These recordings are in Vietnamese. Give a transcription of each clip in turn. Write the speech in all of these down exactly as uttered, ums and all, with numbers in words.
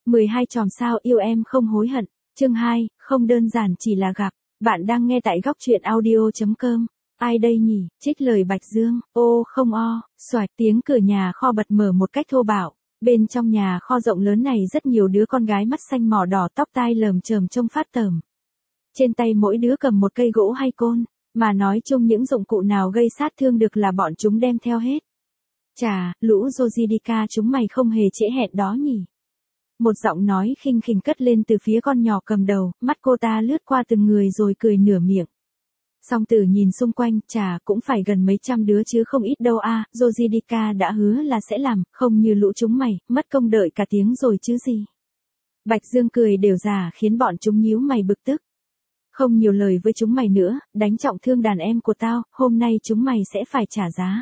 mười hai chòm sao yêu em không hối hận. Chương hai, không đơn giản chỉ là gặp. Bạn đang nghe tại góc truyện audio chấm com. Ai đây nhỉ? Trích lời Bạch Dương. Ô không o, xoạch tiếng cửa nhà kho bật mở một cách thô bạo. Bên trong nhà kho rộng lớn này rất nhiều đứa con gái mắt xanh mỏ đỏ tóc tai lởm chởm trông phát tởm. Trên tay mỗi đứa cầm một cây gỗ hay côn, mà nói chung những dụng cụ nào gây sát thương được là bọn chúng đem theo hết. Chà, lũ Jojidika chúng mày không hề trễ hẹn đó nhỉ? Một giọng nói khinh khỉnh cất lên từ phía con nhỏ cầm đầu, mắt cô ta lướt qua từng người rồi cười nửa miệng. Song Tử nhìn xung quanh, chà cũng phải gần mấy trăm đứa chứ không ít đâu a, à, Jojidika đã hứa là sẽ làm, không như lũ chúng mày, mất công đợi cả tiếng rồi chứ gì. Bạch Dương cười đều già khiến bọn chúng nhíu mày bực tức. Không nhiều lời với chúng mày nữa, đánh trọng thương đàn em của tao, hôm nay chúng mày sẽ phải trả giá.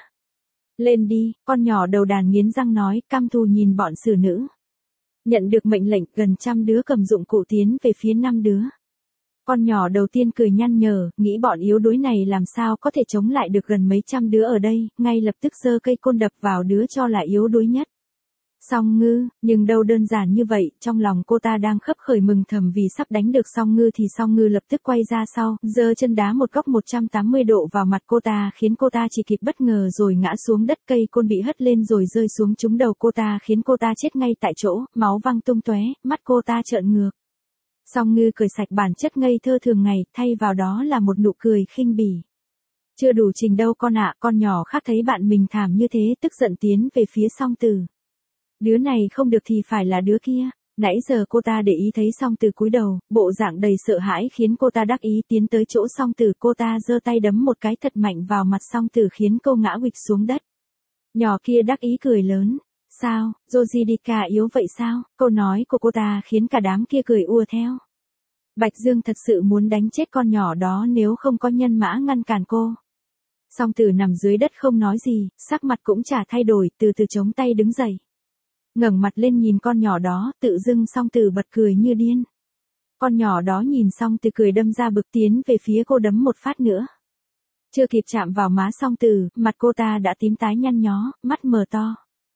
Lên đi, con nhỏ đầu đàn nghiến răng nói, căm thù nhìn bọn xử nữ. Nhận được mệnh lệnh, gần trăm đứa cầm dụng cụ tiến về phía năm đứa. Con nhỏ đầu tiên cười nhăn nhở, nghĩ bọn yếu đuối này làm sao có thể chống lại được gần mấy trăm đứa ở đây, ngay lập tức giơ cây côn đập vào đứa cho là yếu đuối nhất. Song Ngư, nhưng đâu đơn giản như vậy, trong lòng cô ta đang khấp khởi mừng thầm vì sắp đánh được Song Ngư thì Song Ngư lập tức quay ra sau, giơ chân đá một góc một trăm tám mươi độ vào mặt cô ta khiến cô ta chỉ kịp bất ngờ rồi ngã xuống đất, cây côn bị hất lên rồi rơi xuống trúng đầu cô ta khiến cô ta chết ngay tại chỗ, máu văng tung tóe, mắt cô ta trợn ngược. Song Ngư cười sạch bản chất ngây thơ thường ngày, thay vào đó là một nụ cười khinh bỉ. Chưa đủ trình đâu con ạ, con nhỏ khác thấy bạn mình thảm như thế tức giận tiến về phía Song Tử. Đứa này không được thì phải là đứa kia. Nãy giờ cô ta để ý thấy Song Tử cúi đầu, bộ dạng đầy sợ hãi khiến cô ta đắc ý tiến tới chỗ Song Tử, cô ta giơ tay đấm một cái thật mạnh vào mặt Song Tử khiến cô ngã huỵch xuống đất. Nhỏ kia đắc ý cười lớn. Sao, Jojidika yếu vậy sao? Câu nói của cô ta khiến cả đám kia cười ùa theo. Bạch Dương thật sự muốn đánh chết con nhỏ đó nếu không có nhân mã ngăn cản cô. Song Tử nằm dưới đất không nói gì, sắc mặt cũng chả thay đổi, từ từ chống tay đứng dậy. Ngẩng mặt lên nhìn con nhỏ đó, tự dưng Song Tử bật cười như điên. Con nhỏ đó nhìn xong thì cười đâm ra bực tiến về phía cô đấm một phát nữa. Chưa kịp chạm vào má Song Tử, mặt cô ta đã tím tái nhăn nhó, mắt mờ to.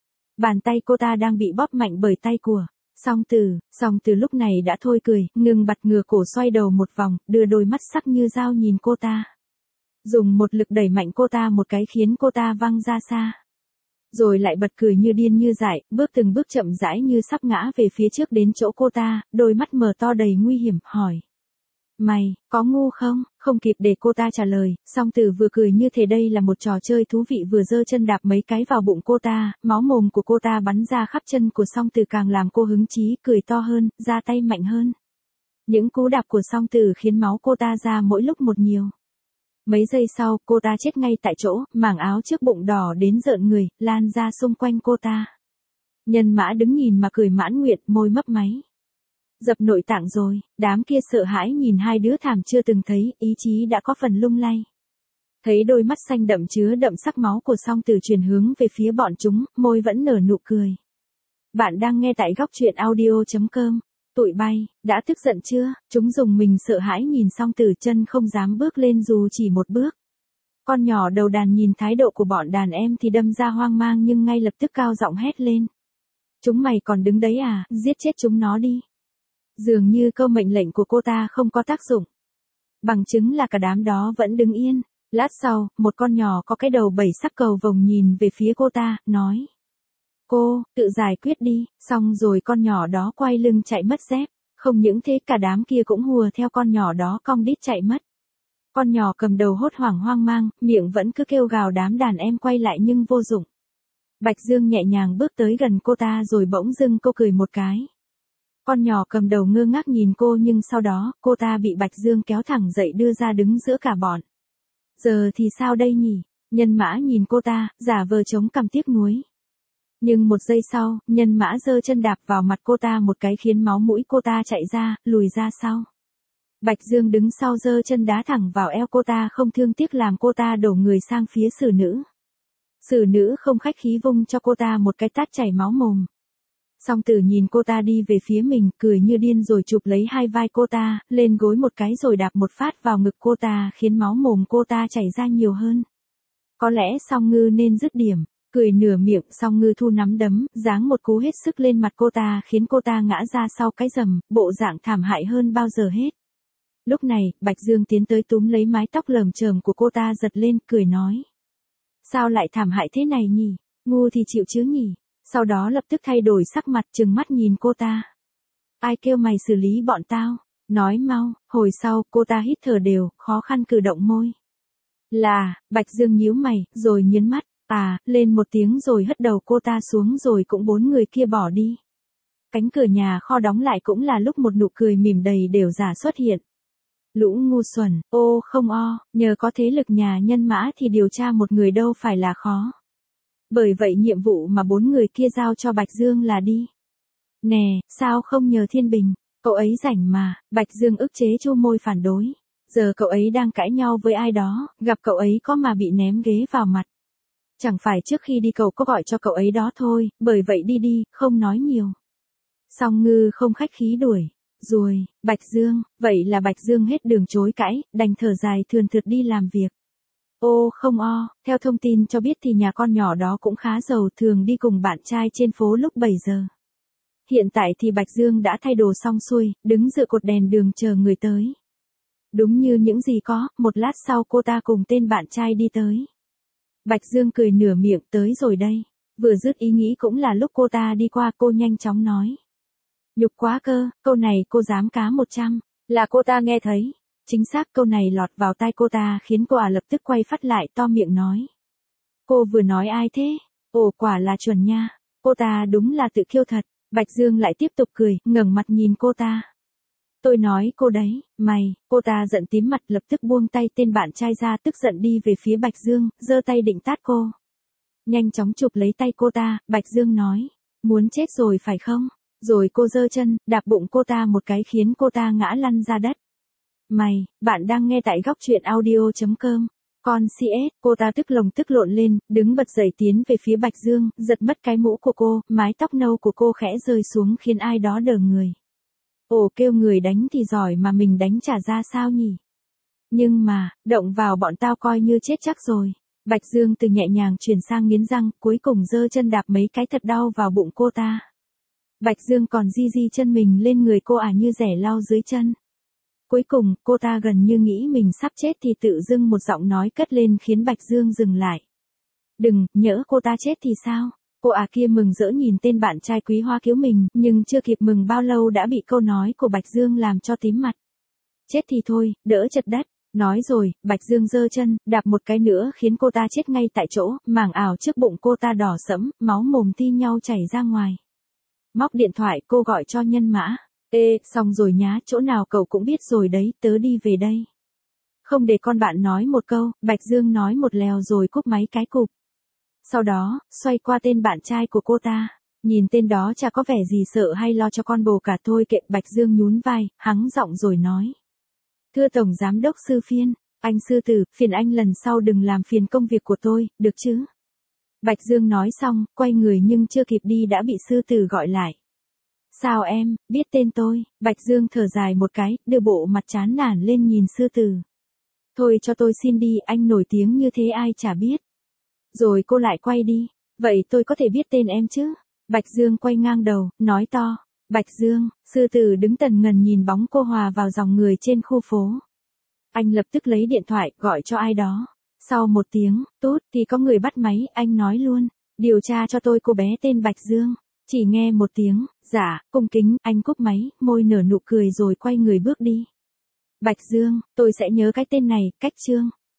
Bàn tay cô ta đang bị bóp mạnh bởi tay của Song Tử. Song Tử lúc này đã thôi cười, ngừng bật ngửa cổ xoay đầu một vòng, đưa đôi mắt sắc như dao nhìn cô ta. Dùng một lực đẩy mạnh cô ta một cái khiến cô ta văng ra xa. Rồi lại bật cười như điên như dại, bước từng bước chậm rãi như sắp ngã về phía trước đến chỗ cô ta, đôi mắt mở to đầy nguy hiểm, hỏi. Mày, có ngu không? Không kịp để cô ta trả lời, Song Tử vừa cười như thế đây là một trò chơi thú vị vừa giơ chân đạp mấy cái vào bụng cô ta, máu mồm của cô ta bắn ra khắp chân của Song Tử càng làm cô hứng chí, cười to hơn, ra tay mạnh hơn. Những cú đạp của Song Tử khiến máu cô ta ra mỗi lúc một nhiều. Mấy giây sau, cô ta chết ngay tại chỗ, mảng áo trước bụng đỏ đến rợn người, lan ra xung quanh cô ta. Nhân mã đứng nhìn mà cười mãn nguyện, môi mấp máy. Dập nội tạng rồi, đám kia sợ hãi nhìn hai đứa thảm chưa từng thấy, ý chí đã có phần lung lay. Thấy đôi mắt xanh đậm chứa đậm sắc máu của Song Tử chuyển hướng về phía bọn chúng, môi vẫn nở nụ cười. Bạn đang nghe tại góc truyện audio chấm com. Tụi bay, đã tức giận chưa? Chúng dùng mình sợ hãi nhìn Song Tử, chân không dám bước lên dù chỉ một bước. Con nhỏ đầu đàn nhìn thái độ của bọn đàn em thì đâm ra hoang mang nhưng ngay lập tức cao giọng hét lên. Chúng mày còn đứng đấy à, giết chết chúng nó đi. Dường như câu mệnh lệnh của cô ta không có tác dụng. Bằng chứng là cả đám đó vẫn đứng yên. Lát sau, một con nhỏ có cái đầu bảy sắc cầu vồng nhìn về phía cô ta, nói. Cô, tự giải quyết đi, xong rồi con nhỏ đó quay lưng chạy mất dép. Không những thế cả đám kia cũng hùa theo con nhỏ đó cong đít chạy mất. Con nhỏ cầm đầu hốt hoảng hoang mang, miệng vẫn cứ kêu gào đám đàn em quay lại nhưng vô dụng. Bạch Dương nhẹ nhàng bước tới gần cô ta rồi bỗng dưng cô cười một cái. Con nhỏ cầm đầu ngơ ngác nhìn cô nhưng sau đó, cô ta bị Bạch Dương kéo thẳng dậy đưa ra đứng giữa cả bọn. Giờ thì sao đây nhỉ? Nhân mã nhìn cô ta, giả vờ chống cằm tiếc nuối. Nhưng một giây sau, nhân mã giơ chân đạp vào mặt cô ta một cái khiến máu mũi cô ta chạy ra, lùi ra sau. Bạch Dương đứng sau giơ chân đá thẳng vào eo cô ta không thương tiếc làm cô ta đổ người sang phía xử nữ. Xử nữ không khách khí vung cho cô ta một cái tát chảy máu mồm. Song Tử nhìn cô ta đi về phía mình, cười như điên rồi chụp lấy hai vai cô ta, lên gối một cái rồi đạp một phát vào ngực cô ta khiến máu mồm cô ta chảy ra nhiều hơn. Có lẽ Song Ngư nên dứt điểm. Cười nửa miệng xong Ngư Thu nắm đấm, giáng một cú hết sức lên mặt cô ta khiến cô ta ngã ra sau cái rầm, bộ dạng thảm hại hơn bao giờ hết. Lúc này, Bạch Dương tiến tới túm lấy mái tóc lởm chởm của cô ta giật lên, cười nói. Sao lại thảm hại thế này nhỉ? Ngu thì chịu chứ nhỉ? Sau đó lập tức thay đổi sắc mặt trừng mắt nhìn cô ta. Ai kêu mày xử lý bọn tao? Nói mau. Hồi sau, cô ta hít thở đều, khó khăn cử động môi. Là, Bạch Dương nhíu mày, rồi nhấn mắt. À, lên một tiếng rồi hất đầu cô ta xuống rồi cũng bốn người kia bỏ đi. Cánh cửa nhà kho đóng lại cũng là lúc một nụ cười mỉm đầy đều giả xuất hiện. Lũ ngu xuẩn, ô không o, nhờ có thế lực nhà nhân mã thì điều tra một người đâu phải là khó. Bởi vậy nhiệm vụ mà bốn người kia giao cho Bạch Dương là đi. Nè, sao không nhờ Thiên Bình, cậu ấy rảnh mà. Bạch Dương ức chế chu môi phản đối. Giờ cậu ấy đang cãi nhau với ai đó, gặp cậu ấy có mà bị ném ghế vào mặt. Chẳng phải trước khi đi cậu có gọi cho cậu ấy đó thôi, bởi vậy đi đi, không nói nhiều. Song Ngư không khách khí đuổi. Rồi, Bạch Dương, vậy là Bạch Dương hết đường chối cãi, đành thở dài thườn thượt đi làm việc. Ô không o, theo thông tin cho biết thì nhà con nhỏ đó cũng khá giàu, thường đi cùng bạn trai trên phố lúc bảy giờ. Hiện tại thì Bạch Dương đã thay đồ xong xuôi, đứng dựa cột đèn đường chờ người tới. Đúng như những gì có, một lát sau cô ta cùng tên bạn trai đi tới. Bạch Dương cười nửa miệng, tới rồi đây. Vừa dứt ý nghĩ cũng là lúc cô ta đi qua, cô nhanh chóng nói. Nhục quá cơ, câu này cô dám cá một trăm, là cô ta nghe thấy. Chính xác câu này lọt vào tai cô ta khiến cô à lập tức quay phát lại to miệng nói. Cô vừa nói ai thế? Ồ quả là chuẩn nha, cô ta đúng là tự kiêu thật. Bạch Dương lại tiếp tục cười, ngẩng mặt nhìn cô ta. Tôi nói cô đấy, mày, cô ta giận tím mặt lập tức buông tay tên bạn trai ra tức giận đi về phía Bạch Dương, giơ tay định tát cô. Nhanh chóng chụp lấy tay cô ta, Bạch Dương nói, muốn chết rồi phải không? Rồi cô giơ chân, đạp bụng cô ta một cái khiến cô ta ngã lăn ra đất. Mày, bạn đang nghe tại góc truyện audio chấm com. Con xê ét, cô ta tức lồng tức lộn lên, đứng bật dậy tiến về phía Bạch Dương, giật mất cái mũ của cô, mái tóc nâu của cô khẽ rơi xuống khiến ai đó đờ người. Ồ kêu người đánh thì giỏi mà mình đánh trả ra sao nhỉ? Nhưng mà, động vào bọn tao coi như chết chắc rồi. Bạch Dương từ nhẹ nhàng chuyển sang nghiến răng, cuối cùng giơ chân đạp mấy cái thật đau vào bụng cô ta. Bạch Dương còn di di chân mình lên người cô à như rẻ lau dưới chân. Cuối cùng, cô ta gần như nghĩ mình sắp chết thì tự dưng một giọng nói cất lên khiến Bạch Dương dừng lại. Đừng, nhỡ cô ta chết thì sao? Cô à kia mừng rỡ nhìn tên bạn trai Quý Hoa cứu mình, nhưng chưa kịp mừng bao lâu đã bị câu nói của Bạch Dương làm cho tím mặt. Chết thì thôi, đỡ chật đất. Nói rồi, Bạch Dương giơ chân, đạp một cái nữa khiến cô ta chết ngay tại chỗ, màng ảo trước bụng cô ta đỏ sẫm, máu mồm thi nhau chảy ra ngoài. Móc điện thoại cô gọi cho nhân mã. Ê, xong rồi nhá, chỗ nào cậu cũng biết rồi đấy, tớ đi về đây. Không để con bạn nói một câu, Bạch Dương nói một lèo rồi cúp máy cái cục. Sau đó, xoay qua tên bạn trai của cô ta. Nhìn tên đó chả có vẻ gì sợ hay lo cho con bồ cả thôi kệ. Bạch Dương nhún vai, hắng giọng rồi nói. Thưa Tổng Giám đốc Sư Phiên, anh Sư Tử, phiền anh lần sau đừng làm phiền công việc của tôi, được chứ? Bạch Dương nói xong, quay người nhưng chưa kịp đi đã bị Sư Tử gọi lại. Sao em, biết tên tôi? Bạch Dương thở dài một cái, đưa bộ mặt chán nản lên nhìn Sư Tử. Thôi cho tôi xin đi, anh nổi tiếng như thế ai chả biết. Rồi cô lại quay đi. Vậy tôi có thể biết tên em chứ? Bạch Dương quay ngang đầu, nói to. Bạch Dương, Sư Tử đứng tần ngần nhìn bóng cô hòa vào dòng người trên khu phố. Anh lập tức lấy điện thoại, gọi cho ai đó. Sau một tiếng, tốt, thì có người bắt máy, anh nói luôn. Điều tra cho tôi cô bé tên Bạch Dương. Chỉ nghe một tiếng, dạ, cung kính, anh cúp máy, môi nở nụ cười rồi quay người bước đi. Bạch Dương, tôi sẽ nhớ cái tên này, cách Trương.